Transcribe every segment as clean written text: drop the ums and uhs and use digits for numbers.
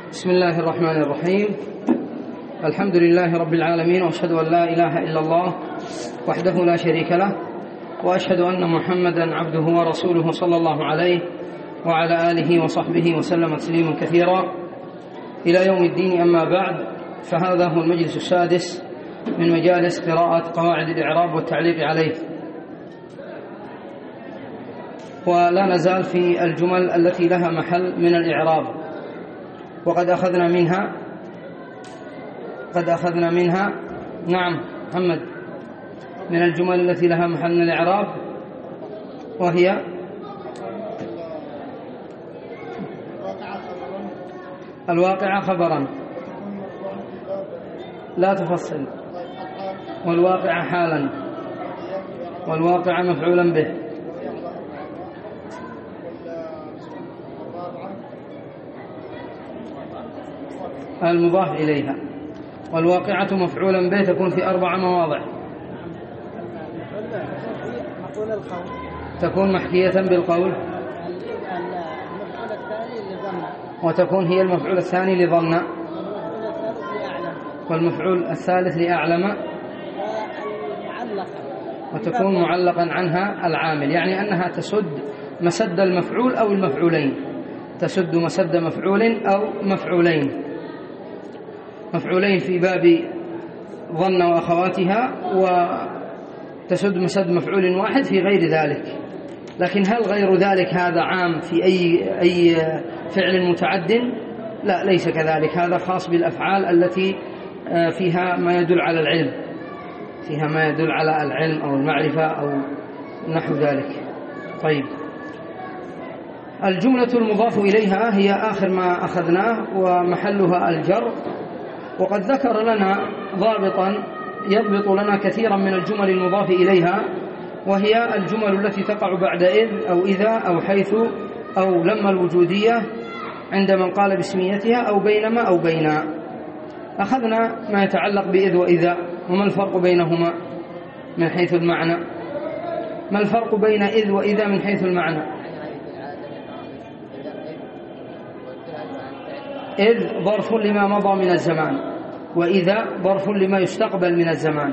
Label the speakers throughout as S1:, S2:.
S1: بسم الله الرحمن الرحيم. الحمد لله رب العالمين، وأشهد أن لا إله إلا الله وحده لا شريك له، وأشهد أن محمدا عبده ورسوله صلى الله عليه وعلى آله وصحبه وسلم تسليما كثيرا إلى يوم الدين. أما بعد، فهذا هو المجلس السادس من مجالس قراءة قواعد الإعراب والتعليق عليه، ولا نزال في الجمل التي لها محل من الإعراب، وقد أخذنا منها نعم محمد من الجمل التي لها محل من الإعراب، وهي الواقعة خبرا لا تفصل، والواقعة حالا، والواقعة مفعولا به، المضاف إليها، والواقعة مفعولا به تكون في 4 مواضع. تكون محكية بالقول، وتكون هي المفعول الثاني لظن، والمفعول الثالث لأعلم، وتكون معلقا عنها العامل، يعني أنها تسد مسد المفعول أو المفعولين، تسد مسد مفعول أو مفعولين، مفعولين في باب ظن وأخواتها، وتسد مسد مفعول واحد في غير ذلك. لكن هل غير ذلك هذا عام في أي فعل متعد؟ لا، ليس كذلك، هذا خاص بالأفعال التي فيها ما يدل على العلم، فيها ما يدل على العلم أو المعرفة أو نحو ذلك. طيب، الجملة المضاف إليها هي آخر ما أخذناه، ومحلها الجر، وقد ذكر لنا ضابطا يضبط لنا كثيرا من الجمل المضاف إليها، وهي الجمل التي تقع بعد إذ أو إذا أو حيث أو لما الوجودية عند من قال باسميتها، أو بينما أو بينا. أخذنا ما يتعلق بإذ وإذا، وما الفرق بينهما من حيث المعنى. ما الفرق بين إذ وإذا من حيث المعنى؟ إذ ظرف لما مضى من الزمان، وإذا ظرف لما يستقبل من الزمان.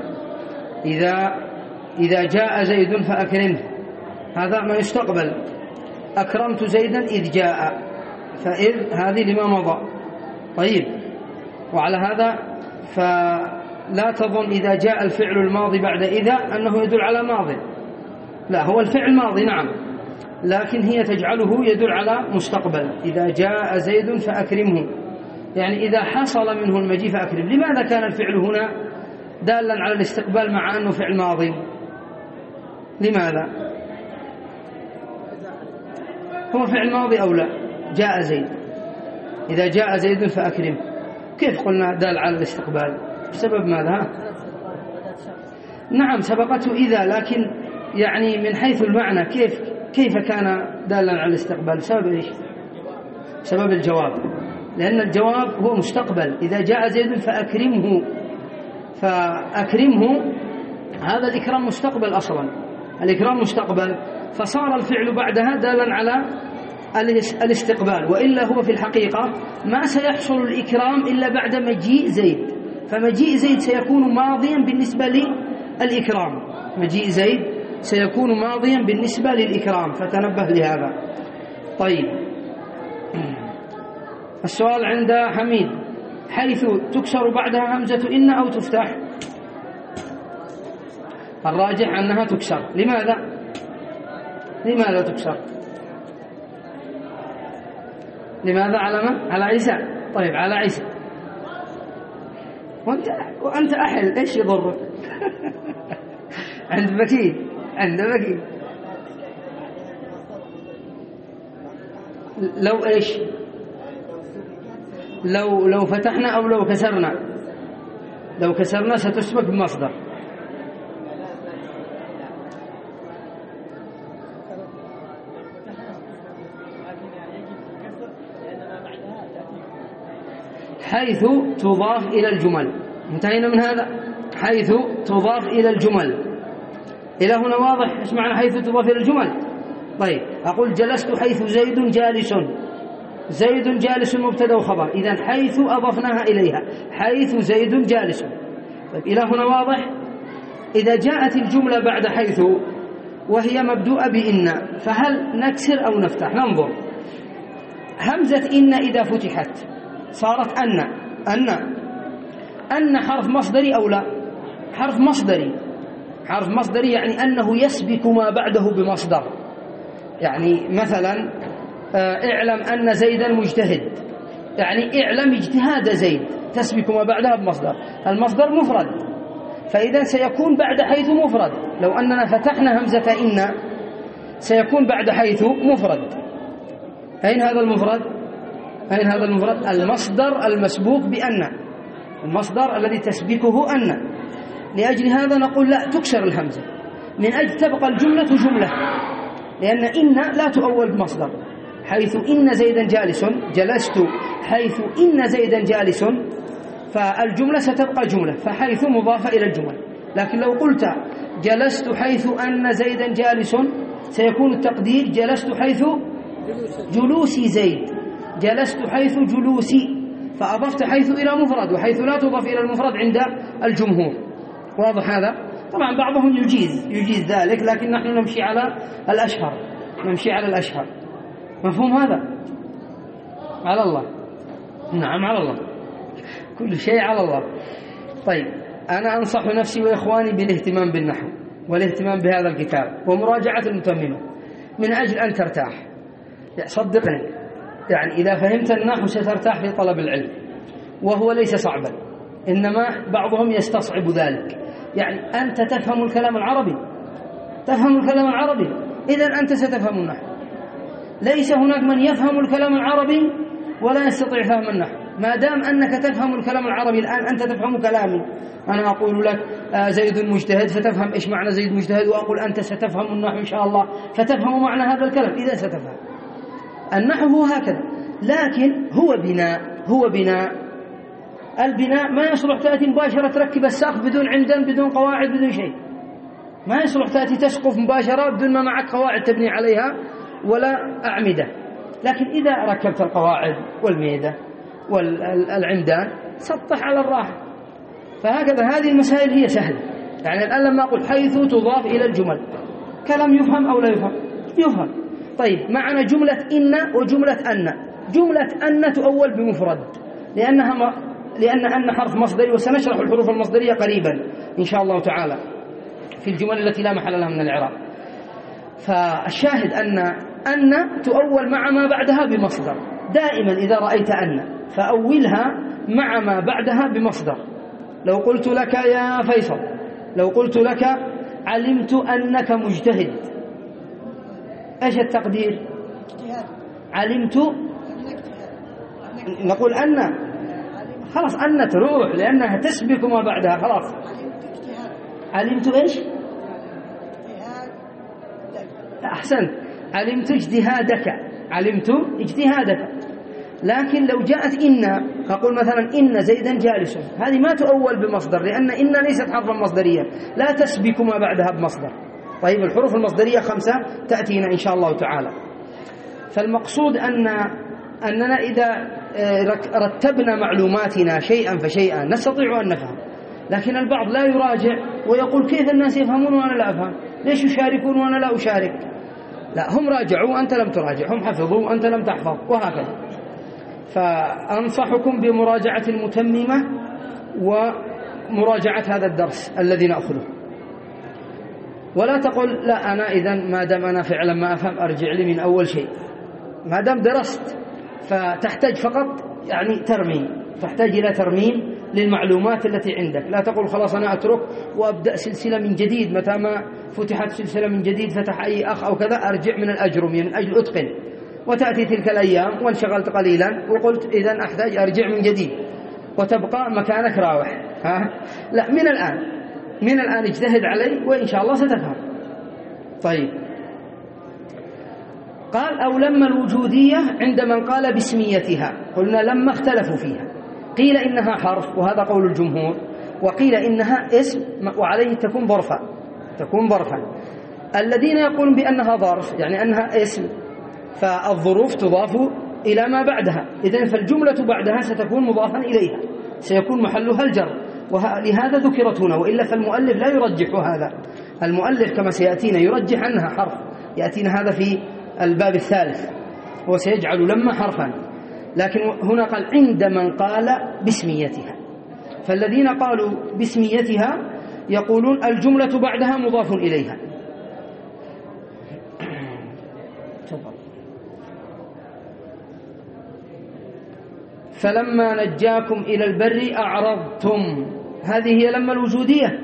S1: إذا جاء زيد فأكرمه، هذا ما يستقبل، أكرمت زيدا إذ جاء، فإذ هذه لما مضى. طيب، وعلى هذا فلا تظن إذا جاء الفعل الماضي بعد إذا أنه يدل على ماضي، لا، هو الفعل ماضي نعم، لكن هي تجعله يدل على مستقبل. إذا جاء زيد فأكرمه، يعني إذا حصل منه المجيء فأكرم. لماذا كان الفعل هنا دالا على الاستقبال مع أنه فعل ماضي؟ لماذا؟ هو فعل ماضي أو لا؟ جاء زيد، إذا جاء زيد فأكرم، كيف قلنا دال على الاستقبال؟ بسبب ماذا؟ نعم سبقته إذا، لكن يعني من حيث المعنى كيف كان دالا على الاستقبال؟ بسبب إيش؟ بسبب الجواب، لأن الجواب هو مستقبل. إذا جاء زيد فأكرمه، هذا الإكرام مستقبل أصلا، الإكرام مستقبل، فصار الفعل بعدها دالا على الاستقبال، وإلا هو في الحقيقة ما سيحصل الإكرام إلا بعد مجيء زيد، فمجيء زيد سيكون ماضيا بالنسبة للإكرام، مجيء زيد سيكون ماضيا بالنسبة للإكرام، فتنبه لهذا. طيب، السؤال عند حميد: حيث تكسر بعدها همزة إن أو تفتح؟ الراجح أنها تكسر. لماذا تكسر؟ لماذا؟ على من؟ على عيسى. طيب، على عيسى، وأنت أحل، إيش يضرك؟ عند بكي. لو إيش؟ لو فتحنا أو لو كسرنا؟ لو كسرنا ستسبق بمصدر. حيث تضاف إلى الجمل، انتهينا من هذا. حيث تضاف إلى الجمل، إلى هنا واضح إيش معنى حيث تضاف إلى الجمل؟ طيب، أقول جلست حيث زيد جالس، زيد جالس مبتدأ وخبر، إذن حيث أضفناها إليها، حيث زيد جالس. طيب إلى هنا واضح؟ إذا جاءت الجملة بعد حيث وهي مبدوءة بإن، فهل نكسر أو نفتح؟ ننظر. همزة إن إذا فتحت صارت أن حرف مصدري أو لا؟ حرف مصدري. حرف مصدري يعني أنه يسبق ما بعده بمصدر. يعني مثلا اعلم أن زيدا مجتهد، يعني اعلم اجتهاد زيد، تسبق ما بعدها بمصدر. المصدر مفرد، فإذا سيكون بعد حيث مفرد. لو أننا فتحنا همزة إن سيكون بعد حيث مفرد. أين هذا المفرد؟ أين هذا المفرد؟ المصدر المسبوق بأن، المصدر الذي تسبقه أن. لأجل هذا نقول لا تكسر الهمزة، من أجل تبقى الجملة جملة، لأن إن لا تؤول بمصدر. حيث إن زيدا جالس، جلست حيث إن زيدا جالس، فالجملة ستبقى جملة، فحيث مضافة إلى الجمل. لكن لو قلت جلست حيث أن زيدا جالس سيكون التقدير جلست حيث جلوسي زيد، جلست حيث جلوسي، فأضفت حيث إلى مفرد، وحيث لا تضاف إلى المفرد عند الجمهور. واضح هذا؟ طبعا بعضهم يجيز ذلك، لكن نحن نمشي على الأشهر. مفهوم هذا؟ على الله. نعم على الله، كل شيء على الله. طيب أنا أنصح نفسي وإخواني بالاهتمام بالنحو والاهتمام بهذا الكتاب ومراجعة المتممة من أجل أن ترتاح. صدقني، يعني إذا فهمت النحو سترتاح في طلب العلم، وهو ليس صعبا، إنما بعضهم يستصعب ذلك. يعني أنت تفهم الكلام العربي، إذن أنت ستفهم النحو. ليس هناك من يفهم الكلام العربي ولا يستطيع فهم النحو. ما دام أنك تفهم الكلام العربي الآن أنت تفهم كلامي. أنا أقول لك زيد مجتهد فتفهم إيش معنى زيد مجتهد، وأقول أنت ستفهم النحو إن شاء الله فتفهم معنى هذا الكلام. إذا ستفهم النحو هو هكذا، لكن هو بناء. البناء ما يصلح تأتي مباشرة تركب السقف بدون عمدان بدون قواعد بدون شيء. ما يصلح تأتي تسقف مباشرة بدون ما معك قواعد تبني عليها ولا أعمدة. لكن إذا ركبت القواعد والميدة والعمدان سطح على الراحة. فهكذا هذه المسائل هي سهلة. يعني الآن لما أقول حيث تضاف إلى الجمل، كلام يفهم أو لا يفهم. طيب معنا جملة إن وجملة أن. جملة أن تؤول بمفرد لأن أن حرف مصدري، وسنشرح الحروف المصدرية قريبا إن شاء الله تعالى في الجمل التي لا محل لها من الإعراب. فالشاهد أن تؤول مع ما بعدها بمصدر. دائما إذا رأيت أن فأولها مع ما بعدها بمصدر. لو قلت لك يا فيصل، لو قلت لك علمت أنك مجتهد، إيش التقدير؟ علمت، نقول أن، خلاص أن تروح لأنها تسبق ما بعدها خلاص. علمت إيش؟ أحسنت، علمت اجتهادك. لكن لو جاءت إن فقل مثلا إن زيدا جالس، هذه ما تؤول بمصدر، لأن إن ليست حرفا مصدريا لا تسبق ما بعدها بمصدر. طيب الحروف المصدرية 5 تأتينا إن شاء الله تعالى. فالمقصود أننا إذا رتبنا معلوماتنا شيئا فشيئا نستطيع أن نفهم. لكن البعض لا يراجع ويقول كيف الناس يفهمون وأنا لا أفهم، ليش يشاركون وأنا لا أشارك؟ لا، هم راجعوا أنت لم تراجع، هم حفظوا أنت لم تحفظ، وهكذا. فأنصحكم بمراجعة المتممة ومراجعة هذا الدرس الذي نأخذه. ولا تقل لا أنا إذن ما دام أنا فعلا ما أفهم أرجع لي من أول شيء. ما دام درست فتحتاج فقط يعني تحتاج إلى ترميم للمعلومات التي عندك. لا تقول خلاص أنا أترك وأبدأ سلسلة من جديد، متى ما فتحت سلسلة من جديد فتح أي أخ أو كذا أرجع من الأجرمي من أجل أتقن، وتأتي تلك الأيام وانشغلت قليلا وقلت إذن أحتاج أرجع من جديد وتبقى مكانك راوح. لا، من الآن اجتهد علي وإن شاء الله ستفهم. طيب قال أو لما الوجودية عند من قال باسميتها، قلنا لما اختلفوا فيها، قيل إنها حرف وهذا قول الجمهور، وقيل إنها اسم وعليه تكون ظرفا. الذين يقولون بأنها ظرف يعني أنها اسم، فالظروف تضاف إلى ما بعدها، إذن فالجملة بعدها ستكون مضافا إليها، سيكون محلها الجر، ولهذا ذكرت هنا، وإلا فالمؤلف لا يرجح هذا. المؤلف كما سيأتينا يرجح عنها حرف، يأتينا هذا في الباب الثالث، وسيجعل لما حرفا، لكن هنا قال عند من قال باسميتها. فالذين قالوا باسميتها يقولون الجملة بعدها مضاف إليها. فلما نجاكم إلى البر أعرضتم، هذه هي لما الوجودية،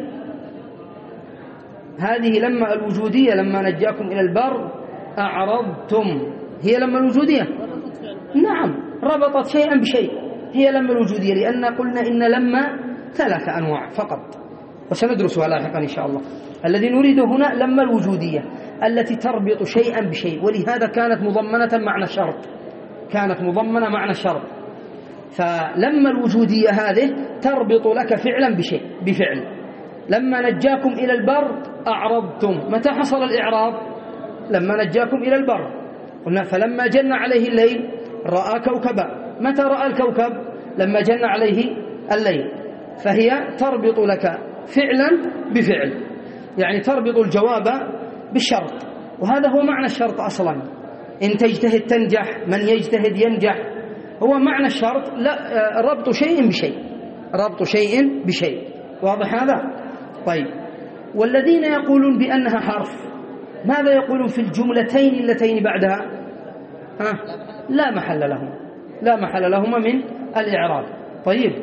S1: هذه لما الوجودية، لما نجاكم إلى البر أعرضتم هي لما الوجودية. نعم، ربطت شيئا بشيء، هي لما الوجودية، لأن قلنا إن لما 3 أنواع فقط، وسندرسها لاحقا إن شاء الله. الذي نريده هنا لما الوجودية التي تربط شيئا بشيء، ولهذا كانت مضمنة معنى الشرط، كانت مضمنة معنى الشرط. فلما الوجودية هذه تربط لك فعلا بشيء بفعل. لما نجاكم إلى البر أعرضتم، متى حصل الإعراض؟ لما نجاكم إلى البر، قلنا فلما جن عليه الليل رأى كوكبا، متى رأى الكوكب؟ لما جن عليه الليل. فهي تربط لك فعلا بفعل، يعني تربط الجواب بالشرط، وهذا هو معنى الشرط أصلا. إن تجتهد تنجح، من يجتهد ينجح، هو معنى الشرط، لا ربط شيء بشيء، ربط شيء بشيء. واضح هذا؟ طيب، والذين يقولون بأنها حرف ماذا يقولون في الجملتين اللتين بعدها؟ لا محل لهم، لا محل لهما من الإعراب. طيب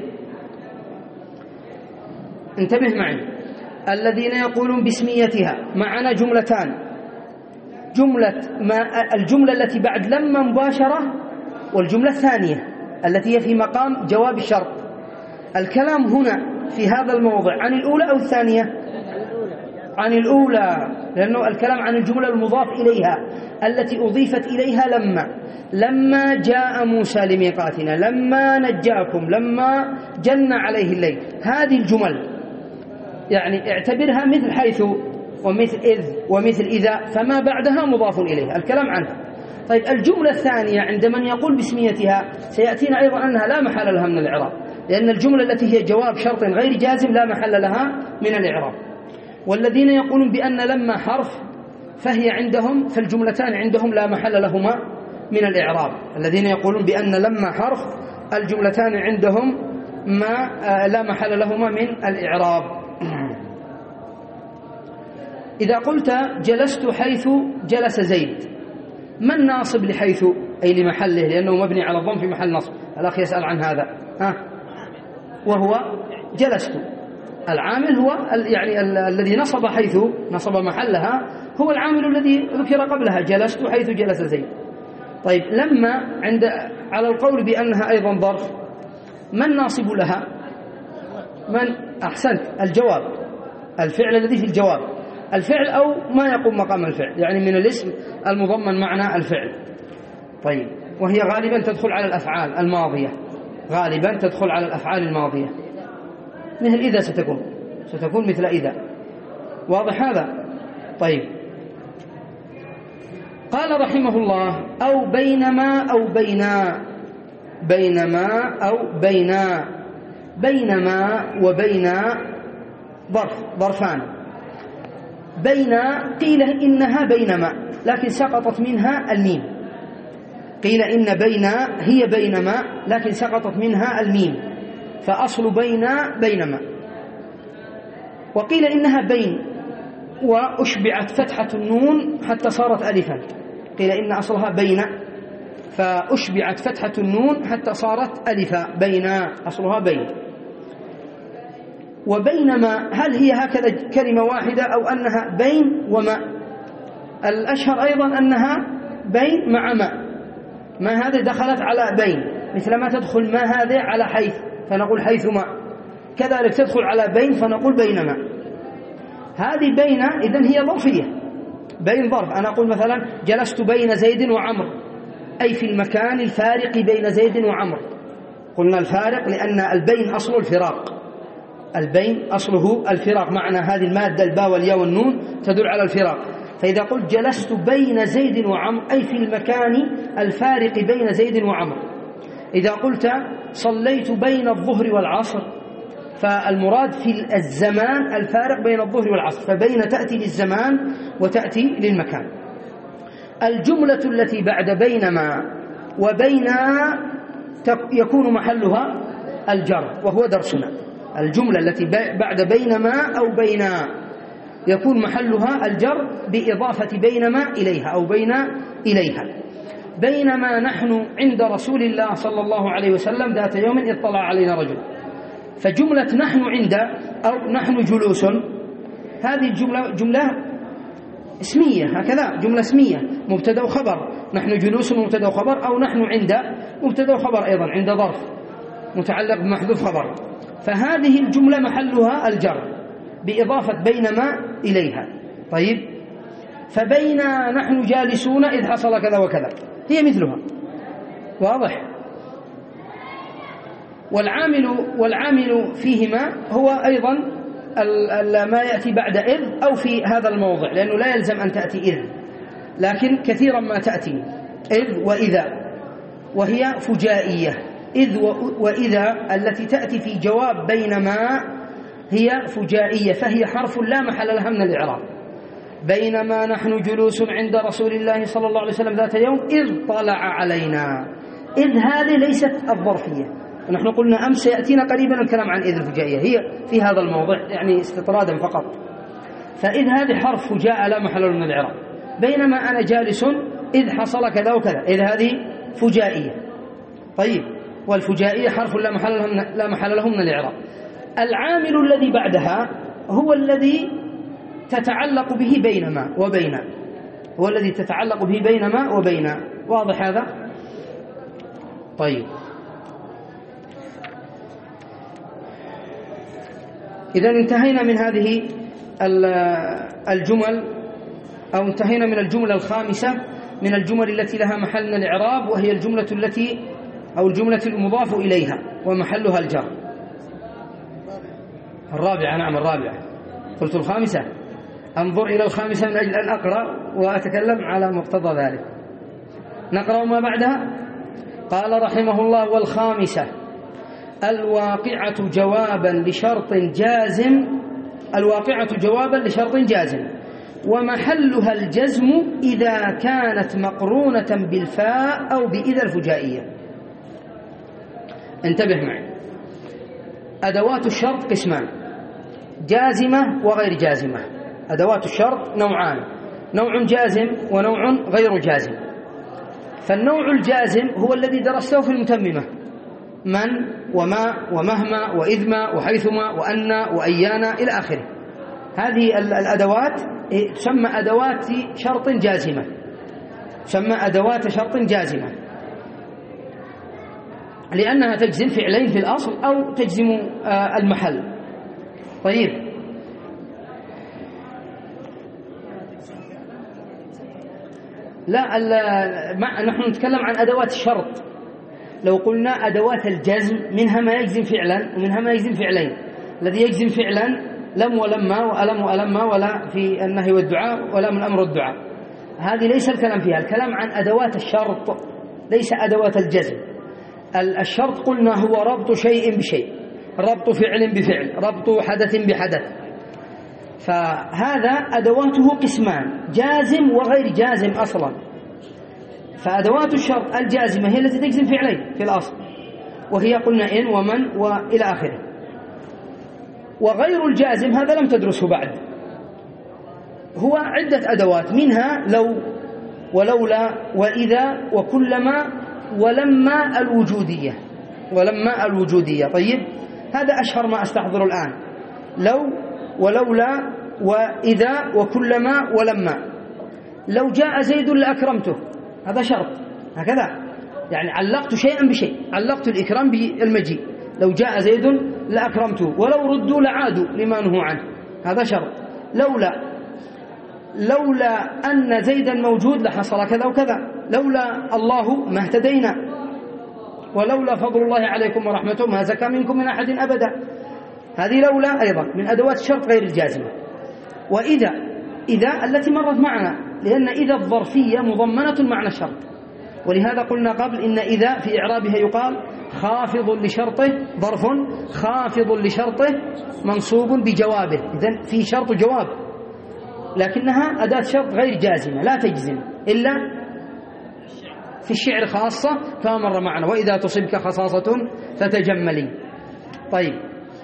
S1: انتبه معي، الذين يقولون باسميتها معنا جملتان، الجملة التي بعد لما مباشرة، والجملة الثانية التي هي في مقام جواب الشرط. الكلام هنا في هذا الموضع عن الأولى أو الثانية؟ عن الأولى، لأنه الكلام عن الجملة المضاف إليها التي أضيفت إليها لما جاء موسى لميقاتنا، لما نجاكم، لما جن عليه الليل، هذه الجمل يعني اعتبرها مثل حيث ومثل إذ ومثل إذا، فما بعدها مضاف إليها، الكلام عنها. طيب الجملة الثانية عند من يقول باسميتها سيأتينا أيضا أنها لا محل لها من الإعراب، لأن الجملة التي هي جواب شرط غير جازم لا محل لها من الإعراب. والذين يقولون بأن لما حرف فهي عندهم، فالجملتان عندهم لا محل لهما من الإعراب. الذين يقولون بأن لما حرف الجملتان عندهم لا محل لهما من الإعراب. إذا قلت جلست حيث جلس زيد، ما الناصب لحيث أي لمحله، لأنه مبني على الضم في محل نصب؟ الأخ يسأل عن هذا. وهو جلست، العامل هو يعني الذي نصب حيث، نصب محلها، هو العامل الذي ذكر قبلها، جلست حيث جلس زيد. طيب لما على القول بأنها أيضا ظرف، ما الناصب لها؟ من؟ أحسنت، الجواب، الفعل الذي في الجواب، الفعل أو ما يقوم مقام الفعل، يعني من الاسم المضمن معنى الفعل. طيب، وهي غالبا تدخل على الأفعال الماضية، غالبا تدخل على الأفعال الماضية، مثل إذا ستكون مثل إذا. واضح هذا؟ طيب، قال رحمه الله أو بينما أو بينا، بينما أو بينا، بينما وبينا ظرفان. بينا قيل إنها بينما لكن سقطت منها الميم، قيل إن بينا هي بينما لكن سقطت منها الميم، فأصل بينما. وقيل إنها بين وأشبعت فتحة النون حتى صارت ألفا، قيل إن أصلها بين فأشبعت فتحة النون حتى صارت ألفا، بين أصلها بين. وبينما هل هي هكذا كلمة واحدة أو أنها بين وما؟ الأشهر أيضا أنها بين مع ما هذه دخلت على بين، مثل ما تدخل ما هذه على حيث فنقول حيثما، كذلك تدخل على بين فنقول بينما. هذه بين إذن هي ظرفية، بين ظرف. أنا أقول مثلا جلست بين زيد وعمر، أي في المكان الفارق بين زيد وعمر. قلنا الفارق لأن البين أصل الفراق، البين أصله الفراق، معنى هذه المادة الباء والياء والنون تدل على الفراق. فإذا قلت جلست بين زيد وعمر أي في المكان الفارق بين زيد وعمر. إذا قلت صليت بين الظهر والعصر فالمراد في الزمان الفارق بين الظهر والعصر، فبين تأتي للزمان وتأتي للمكان. الجملة التي بعد بينما وبين يكون محلها الجر وهو درسنا. الجملة التي بعد بينما أو بين يكون محلها الجر بإضافة بينما إليها أو بين إليها. بينما نحن عند رسول الله صلى الله عليه وسلم ذات يوم اطلع علينا رجل، فجملة نحن عند أو نحن جلوس هذه الجملة جملة اسمية، هكذا جملة اسمية مبتدأ وخبر، نحن جلوس مبتدأ وخبر، أو نحن عند مبتدأ وخبر أيضا عند ظرف متعلق بمحذوف خبر، فهذه الجملة محلها الجر بإضافة بينما إليها. طيب، فبين نحن جالسون إذ حصل كذا وكذا هي مثلها، واضح؟ والعامل فيهما هو أيضا ما يأتي بعد إذ أو في هذا الموضع، لأنه لا يلزم أن تأتي إذ، لكن كثيرا ما تأتي إذ وإذا، وهي فجائية. إذ وإذا التي تأتي في جواب بينما هي فجائية، فهي حرف لا محل لها من الإعراب. بينما نحن جلوس عند رسول الله صلى الله عليه وسلم ذات يوم إذ طلع علينا. إذ هذه ليست الظرفية، ونحن قلنا أمس يأتينا قريبا الكلام عن إذ الفجائية، هي في هذا الموضع يعني استطرادا فقط. فإذ هذه حرف فجاء لا محل له من الإعراب. بينما أنا جالس إذ حصل كذا وكذا، إذ هذه فجائية. طيب، والفجائية حرف لا محل له من الإعراب. العامل الذي بعدها هو الذي تتعلق به بينما وبين، هو الذي تتعلق به بينما وبين. واضح هذا؟ طيب، إذا انتهينا من هذه الجمل، أو انتهينا من الجملة الخامسة من الجمل التي لها محل من الإعراب، وهي الجملة التي أو الجملة المضاف إليها ومحلها الجر. الرابعة، نعم الرابعة، قلت الخامسة، أنظر إلى الخامسة من أجل أن أقرأ وأتكلم على مقتضى ذلك. نقرأ ما بعدها. قال رحمه الله: والخامسة الواقعة جوابا لشرط جازم، الواقعة جوابا لشرط جازم، ومحلها الجزم إذا كانت مقرونة بالفاء أو بإذا الفجائية. انتبه معي، أدوات الشرط قسمان: جازمة وغير جازمة. أدوات الشرط نوعان: نوع جازم ونوع غير جازم. فالنوع الجازم هو الذي درسته في المتممة: من وما ومهما وإذما وحيثما وأن وأيانا إلى آخره. هذه الأدوات تسمى أدوات شرط جازمة، تسمى أدوات شرط جازمة، لأنها تجزم فعلين في الأصل أو تجزم المحل. طيب، لا نحن نتكلم عن أدوات الشرط. لو قلنا أدوات الجزم منها ما يجزم فعلا ومنها ما يجزم فعلين. الذي يجزم فعلا لم ولما وألم وألما، ولا في النهي والدعاء ولا من أمر الدعاء، هذه ليس الكلام فيها. الكلام عن أدوات الشرط ليس أدوات الجزم. الشرط قلنا هو ربط شيء بشيء، ربط فعل بفعل، ربط حدث بحدث. فهذا أدواته قسمان: جازم وغير جازم أصلا. فأدوات الشرط الجازمة هي التي تجزم فعلين في الأصل، وهي قلنا إن ومن وإلى آخره. وغير الجازم هذا لم تدرسه بعد، هو عدة أدوات، منها لو ولولا وإذا وكلما ولما الوجودية، ولما الوجودية. طيب، هذا أشهر ما أستحضر الآن: لو ولولا وإذا وكلما ولما. لو جاء زيد لأكرمته، هذا شرط، هكذا يعني علقت شيئا بشيء، علقت الإكرام بالمجيء. لو جاء زيد لأكرمته، ولو ردوا لعادوا لما نهوا عنه، هذا شرط. لولا أن زيدا موجود لحصل كذا وكذا، لولا الله ما اهتدينا، ولولا فضل الله عليكم ورحمته ما زكى منكم من أحد أبدا. هذه لولا أيضا من أدوات الشرط غير الجازمة. وإذا إذا التي مرت معنا، لأن إذا الظرفية مضمنة معنى الشرط، ولهذا قلنا قبل إن إذا في إعرابها يقال خافض لشرطه، ظرف خافض لشرطه منصوب بجوابه. إذن في شرط جواب، لكنها أداة شرط غير جازمة لا تجزم إلا في الشعر خاصة كما مر معنا، وإذا تصبك خصاصة فتجملي. طيب،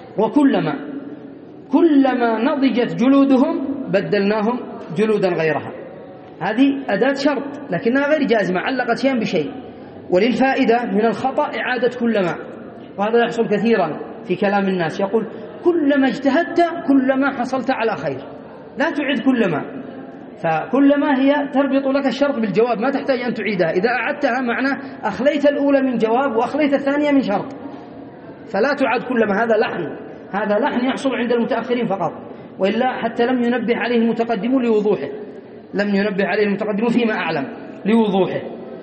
S1: كلما نضجت جلودهم بدلناهم جلودا غيرها. هذه أداة شرط لكنها غير جازمة، علقت شيئا بشيء. وللفائدة من الخطأ إعادة كلما، وهذا يحصل كثيرا في كلام الناس، يقول كلما اجتهدت كلما حصلت على خير. لا تعد كلما، فكلما هي تربط لك الشرط بالجواب، ما تحتاج أن تعيدها. إذا أعدتها معناه أخليت الأولى من جواب وأخليت الثانية من شرط، فلا تعد كلما. هذا لحن يحصل عند المتأخرين فقط، وإلا حتى لم ينبه عليه المتقدمون لوضوحه، لم ينبه عليه المتقدمون فيما أعلم لوضوحه.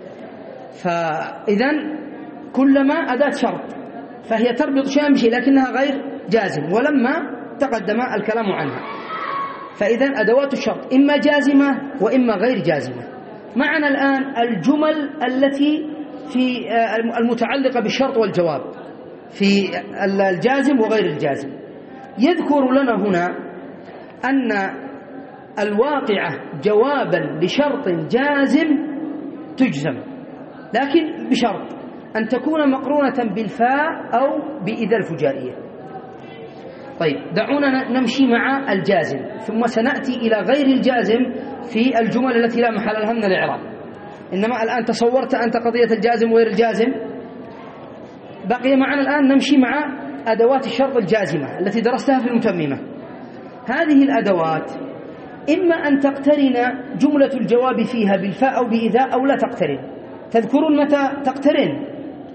S1: فإذن كلما أداة شرط، فهي تربط شيئا بشيء لكنها غير جازم، ولما تقدم الكلام عنها. فإذن أدوات الشرط إما جازمة وإما غير جازمة. معنا الآن الجمل التي في المتعلقة بالشرط والجواب، في الجازم وغير الجازم. يذكر لنا هنا أن الواقعة جوابا لشرط جازم تجزم، لكن بشرط أن تكون مقرونة بالفاء أو بإذا الفجائية. طيب، دعونا نمشي مع الجازم، ثم سنأتي إلى غير الجازم في الجمل التي لا محل لها من الإعراب. إنما الآن تصورت أنت قضية الجازم وغير الجازم. بقي معنا الآن نمشي مع أدوات الشرط الجازمة التي درستها في المتممة. هذه الأدوات إما أن تقترن جملة الجواب فيها بالفاء أو بإذا، أو لا تقترن. تذكرون متى تقترن؟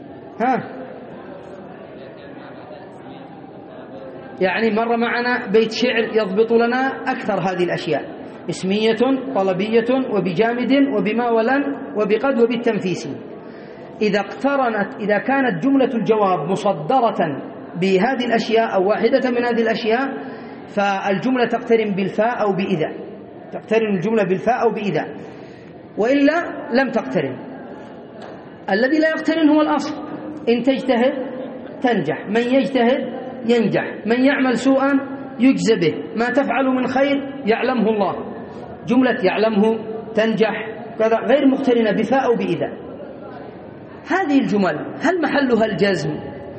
S1: يعني مر معنا بيت شعر يضبط لنا أكثر هذه الأشياء: اسمية، طلبية، وبجامد، وبما ولن، وبقد، وبالتنفيس. إذا كانت جملة الجواب مصدرة بهذه الأشياء أو واحدة من هذه الأشياء، فالجملة تقترن بالفاء أو بإذا، تقترن الجملة بالفاء أو بإذا، وإلا لم تقترن. الذي لا يقترن هو الأصل: إن تجتهد تنجح، من يجتهد ينجح، من يعمل سوءا يجزى به، ما تفعل من خير يعلمه الله. جملة يعلمه، تنجح، كذا، غير مقترنة بفاء أو بإذا. هذه الجمل هل محلها الجزم؟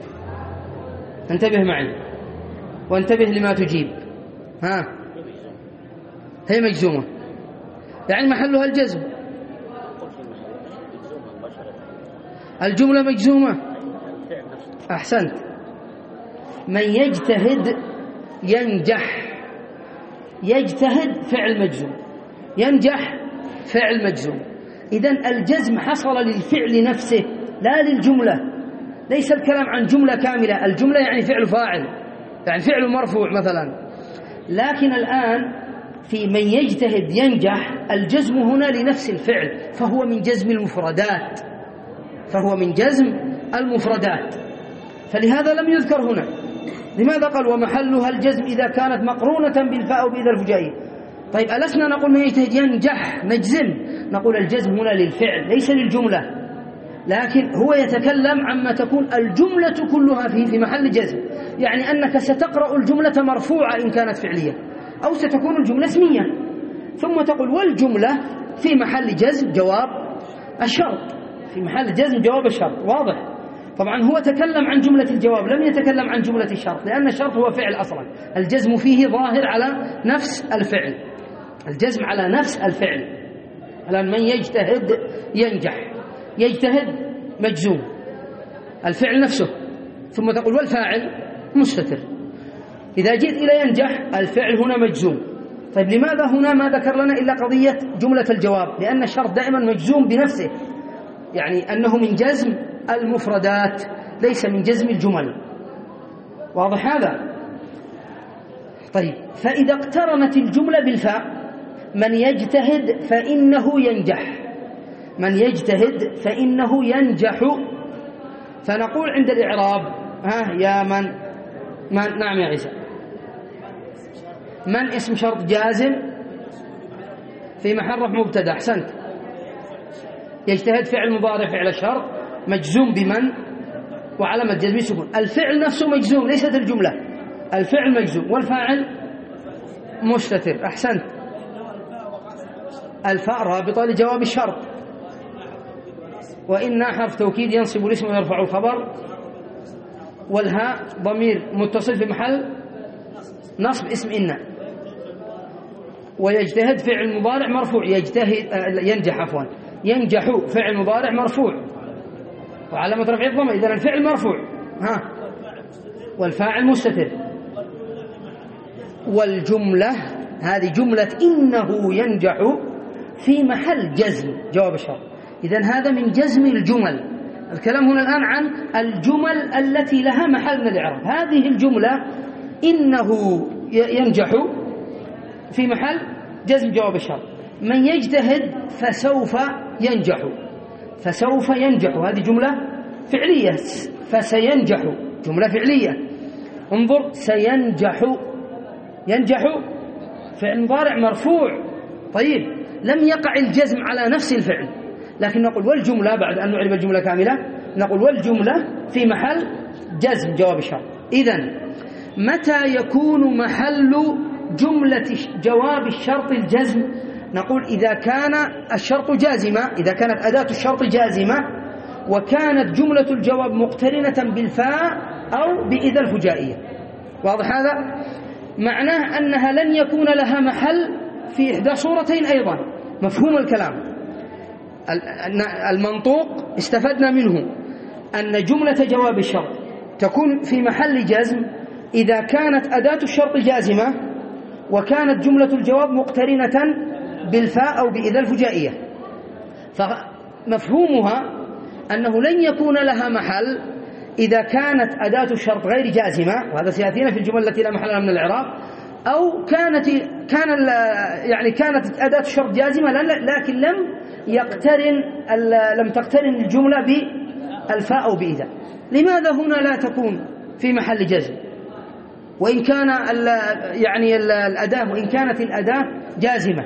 S1: انتبه معي وانتبه لما تجيب. هي مجزومة، يعني محلها الجزم. الجملة مجزومة، أحسنت. من يجتهد ينجح، يجتهد فعل مجزوم، ينجح فعل مجزوم. إذن الجزم حصل للفعل نفسه لا للجملة. ليس الكلام عن جملة كاملة، الجملة يعني فعل فاعل، يعني فعل مرفوع مثلا. لكن الآن في من يجتهد ينجح، الجزم هنا لنفس الفعل، فهو من جزم المفردات، فهو من جزم المفردات. فلهذا لم يذكر هنا. لماذا قال ومحلها الجزم إذا كانت مقرونة بالفاء أو بإذا الفجائية؟ طيب، ألسنا نقول من يجتهد ينجح نجزم؟ نقول الجزم هنا للفعل ليس للجملة، لكن هو يتكلم عما تكون الجملة كلها فيه في محل جزم. يعني أنك ستقرأ الجملة مرفوعة إن كانت فعلية، أو ستكون الجملة اسمية، ثم تقول والجملة في محل جزم جواب الشرط، في محل جزم جواب الشرط. واضح؟ طبعا هو تكلم عن جملة الجواب، لم يتكلم عن جملة الشرط، لأن الشرط هو فعل أصلا، الجزم فيه ظاهر على نفس الفعل، الجزم على نفس الفعل. الآن من يجتهد ينجح، يجتهد مجزوم، الفعل نفسه، ثم تقول والفاعل مستتر. إذا جئت إلى ينجح الفعل هنا مجزوم. طيب، لماذا هنا ما ذكر لنا إلا قضية جملة الجواب؟ لأن الشرط دائما مجزوم بنفسه، يعني أنه من جزم المفردات ليس من جزم الجمل. واضح هذا؟ طيب، فإذا اقترنت الجملة بالفاء: من يجتهد فإنه ينجح، من يجتهد فإنه ينجح. فنقول عند الإعراب يا من نعم يا عيسى. من اسم شرط جازم في محل رفع مبتدأ. أحسنت. يجتهد فعل مضارع فعل الشرط مجزوم بمن وعلامة جزمه سكون. الفعل نفسه مجزوم ليست الجملة، الفعل مجزوم والفاعل مستتر. أحسنت. الفاء رابطة لجواب الشرط، وإن حرف توكيد ينصب الاسم ويرفع الخبر، والهاء ضمير متصل في محل نصب اسم إن. ويجتهد فعل مضارع مرفوع، ينجح فعل مضارع مرفوع وعلامة رفعه الضمة، إذن الفعل مرفوع والفاعل مستتر. والجملة هذه جملة إنه ينجح في محل جزم جواب الشرط، إذن هذا من جزم الجمل. الكلام هنا الآن عن الجمل التي لها محل من الإعراب. هذه الجملة إنه ينجح في محل جزم جواب الشرط. من يجتهد فسوف ينجح، فسوف ينجح هذه جملة فعلية، فسينجح جملة فعلية. انظر سينجح، ينجح فعل مضارع مرفوع. طيب لم يقع الجزم على نفس الفعل، لكن نقول والجملة بعد أن نعرف الجملة كاملة نقول والجملة في محل جزم جواب الشرط. إذن متى يكون محل جملة جواب الشرط الجزم؟ نقول إذا كان الشرط جازمة، إذا كانت أداة الشرط جازمة وكانت جملة الجواب مقترنة بالفاء أو بإذا الفجائية. واضح هذا؟ معناه أنها لن يكون لها محل في إحدى صورتين أيضا. مفهوم الكلام؟ المنطوق استفدنا منه أن جملة جواب الشرط تكون في محل جزم إذا كانت أداة الشرط جازمة وكانت جملة الجواب مقترنة بالفاء أو بإذا الفجائية. فمفهومها أنه لن يكون لها محل إذا كانت أداة الشرط غير جازمة، وهذا سيأتينا في الجمل التي لا محل لها من الإعراب، أو كانت أداة الشرط جازمة لكن لم تقترن الجملة بالفاء أو بإذا. لماذا هنا لا تكون في محل جزم وإن كان الأداة وإن كانت الأداة جازمة؟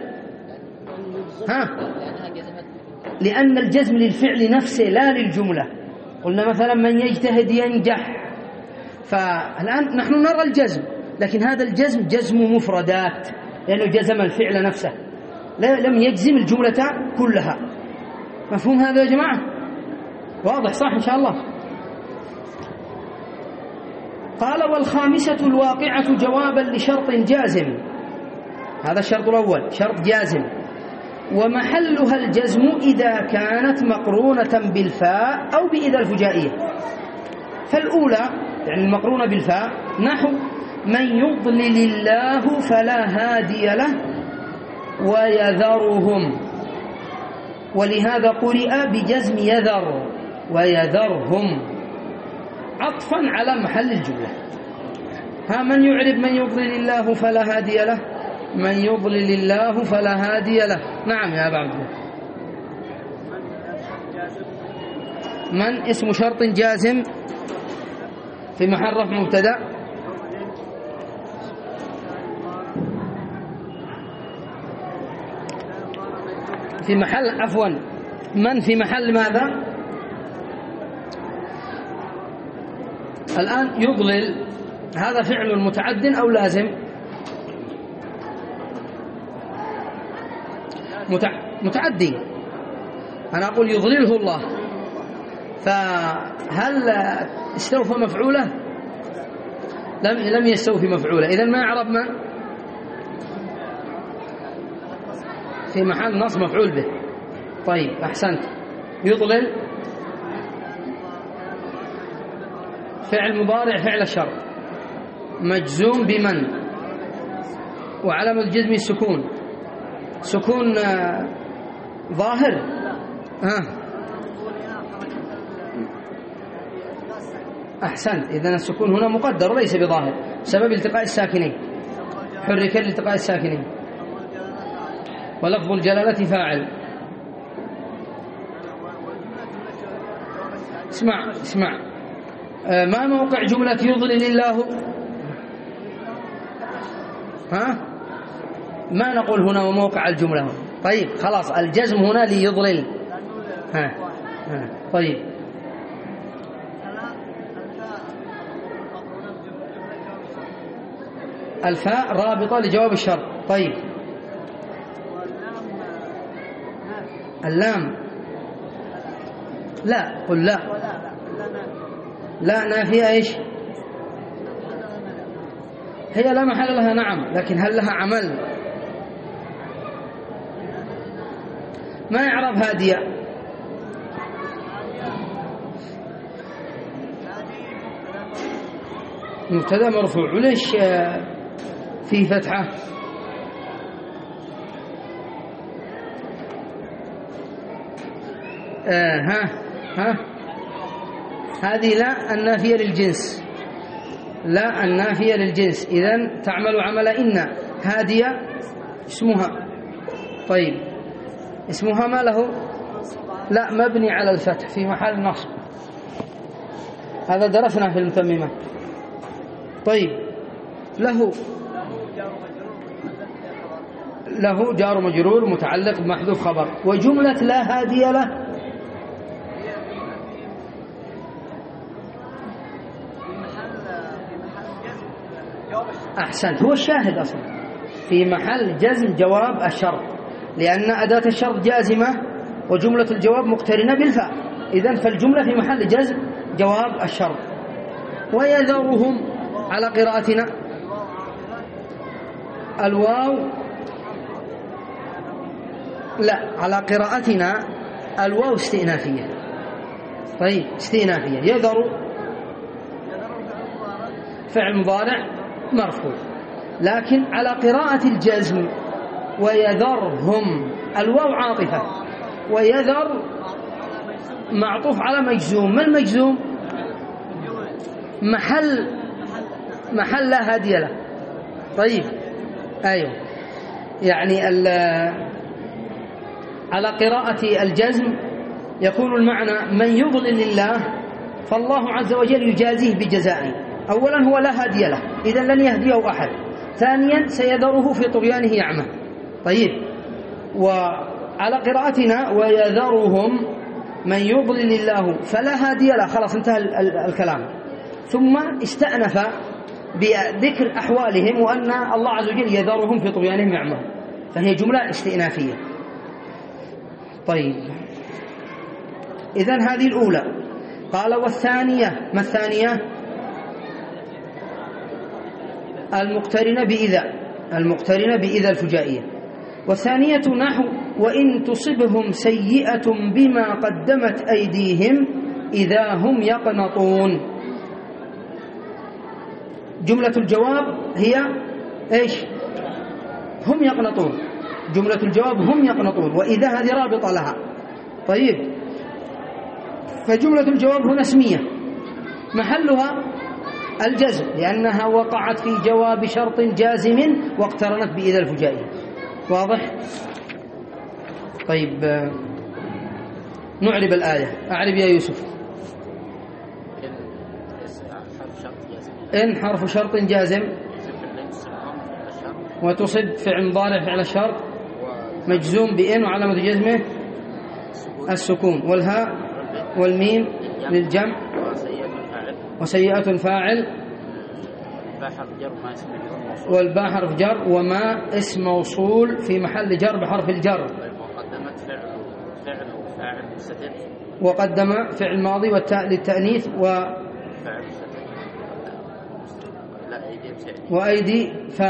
S1: لأن الجزم للفعل نفسه لا للجملة. قلنا مثلا من يجتهد ينجح، فالآن نحن نرى الجزم، لكن هذا الجزم جزم مفردات لأنه جزم الفعل نفسه، لم يجزم الجملة كلها. مفهوم هذا يا جماعة؟ واضح صح إن شاء الله؟ قال والخامسة الواقعة جوابا لشرط جازم، هذا الشرط الأول شرط جازم، ومحلها الجزم إذا كانت مقرونة بالفاء أو بإذا الفجائية. فالأولى يعني المقرونة بالفاء نحو من يضلل الله فلا هادي له ويذرهم، ولهذا قرئ بجزم يذر ويذرهم عطفا على محل الجملة. من يعرب من يضلل الله فلا هادي له؟ من يضلل الله فلا هادي له. نعم يا أبا عبد الله. من اسم شرط جازم في محل رفع مبتدأ، في محل من في محل ماذا؟ الآن يضلل هذا فعل متعد أو لازم؟ متعدي. أنا أقول يضلله الله، فهل استوفى مفعوله؟ لم يستوفي مفعوله، إذن ما يعرب من في محل نصب مفعول به. طيب أحسنت. يضلل فعل مضارع فعل الشرط مجزوم بمن وعلامة الجزم السكون، سكون ظاهر. أحسنت. إذن السكون هنا مقدر ليس بظاهر بسبب التقاء الساكنين، حرك لالتقاء الساكنين. ولفظ الجلالة فاعل. اسمع ما موقع جملة يضلل الله؟ ما نقول هنا وموقع الجملة، طيب خلاص الجزم هنا ليضلل. طيب الفاء رابطة لجواب الشرط. طيب اللام لا، قل لا. لا نافية ايش؟ هي لا محل لها نعم، لكن هل لها عمل؟ ما يعرف هادية. مبتدا مرفوع، وليش في فتحة؟ هذه لا النافية للجنس، لا النافية للجنس، إذن تعمل عمل إن. هادية اسمها، طيب اسمها ما له؟ لا مبني على الفتح في محل نصب، هذا درسنا في المتممة. طيب له جار مجرور متعلق بمحذوف خبر، وجملة لا هادية له أحسنت، هو الشاهد أصلا في محل جزم جواب الشرط، لأن أداة الشرط جازمة وجملة الجواب مقترنة بالفاء، إذن فالجملة في محل جزم جواب الشرط. ويذرهم على قراءتنا الواو، لا على قراءتنا الواو استئنافية. طيب استئنافية. يذر فعل مضارع مرفوع، لكن على قراءة الجزم ويذرهم الواو عاطفة، ويذر معطوف على مجزوم. ما المجزوم؟ محل لا هادي له. طيب أيوه، يعني على قراءة الجزم يكون المعنى من يضلل الله فالله عز وجل يجازيه بجزائه. أولا هو لا هادي له، إذن لن يهديه أحد. ثانيا سيذره في طغيانه يعمى. طيب وعلى قراءتنا ويذرهم من يضلل الله فلا هادي له، خلاص انتهى الكلام. ثم استأنف بذكر أحوالهم وأن الله عز وجل يذرهم في طغيانهم يعمى، فهي جملة استئنافية. طيب إذن هذه الأولى. قال والثانية، ما الثانية؟ المقترنة بإذا الفجائية. والثانية نحو وإن تصبهم سيئة بما قدمت أيديهم إذا هم يقنطون. جملة الجواب هي إيش؟ هم يقنطون. جملة الجواب هم يقنطون، وإذا هذه رابطة لها. طيب فجملة الجواب هنا اسمية محلها الجزم، لأنها وقعت في جواب شرط جازم واقترنت بإذا الفجائية. واضح؟ طيب نعرب الآية. أعرب يا يوسف. إن حرف شرط جازم وتصب فعل مضارع فعل الشرط مجزوم بإن وعلامة جزمه السكون، والهاء والميم للجمع، وسيئة فاعل، والباء حرف جر، وما اسم موصول في محل جر بحرف الجر، وقدم فعل ماضي والتاء للتأنيث وأيدي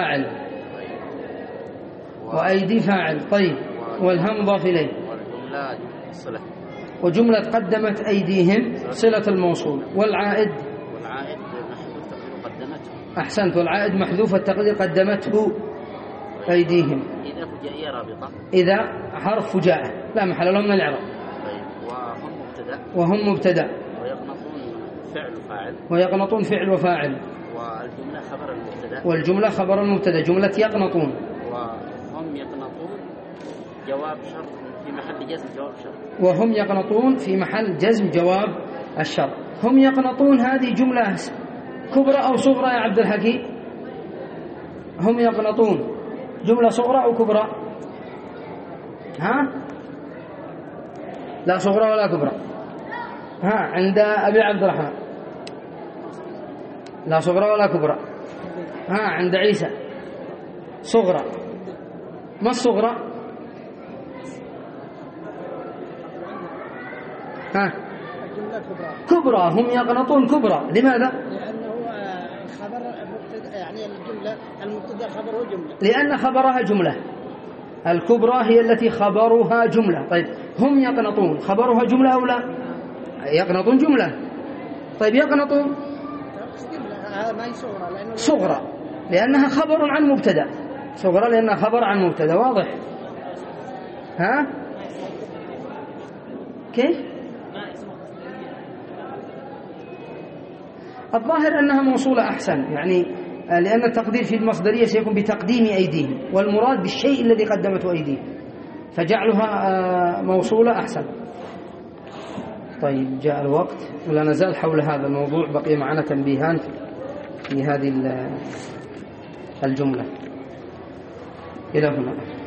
S1: فاعل. طيب والهم مضاف إليه، وجملة قدمت أيديهم صلة الموصول، والعائد
S2: محذوف تقدير قدمته.
S1: أحسنت، والعائد محذوف التقدير قدمته أيديهم.
S2: إذا فجائية رابطة،
S1: إذا حرف فجاءة لا محل له من الإعراب.
S2: طيب
S1: وهم مبتدأ ويقنطون فعل وفاعل، والجملة خبر المبتدأ جملة يقنطون،
S2: وهم يقنطون جواب شرط في محل جزم جواب شرط،
S1: وهم يقنطون في محل جزم جواب الشرط. هم يقنطون هذه جملة كبرى أو صغرى يا عبد الحكيم؟ هم يقنطون جملة صغرى أو كبرى؟ ها؟ لا صغرى ولا كبرى. ها عند أبي عبد الرحمن لا صغرى ولا كبرى. ها عند عيسى صغرى. ما الصغرى؟ ها كبرى. هم يقنطون كبرى. لماذا؟
S3: لأنه خبر يعني الجملة المبتدأ خبره جملة.
S1: لأن خبرها جملة. الكبرى هي التي خبرها جملة. طيب هم يقنطون خبرها جملة أو لا؟ يقنطون جملة. طيب يقنطون
S3: ما هي صغرى لأنه
S1: صغرى لأنها خبر عن مبتدأ. صغرى لأنها خبر عن مبتدأ. واضح؟ ها؟ كيف؟ الظاهر أنها موصولة أحسن، يعني لأن التقدير في المصدرية سيكون بتقديم أيديهم، والمراد بالشيء الذي قدمته أيديهم، فجعلها موصولة أحسن. طيب جاء الوقت ولا نزال حول هذا الموضوع، بقي معنا تنبيهان في هذه الجملة. إلى هنا.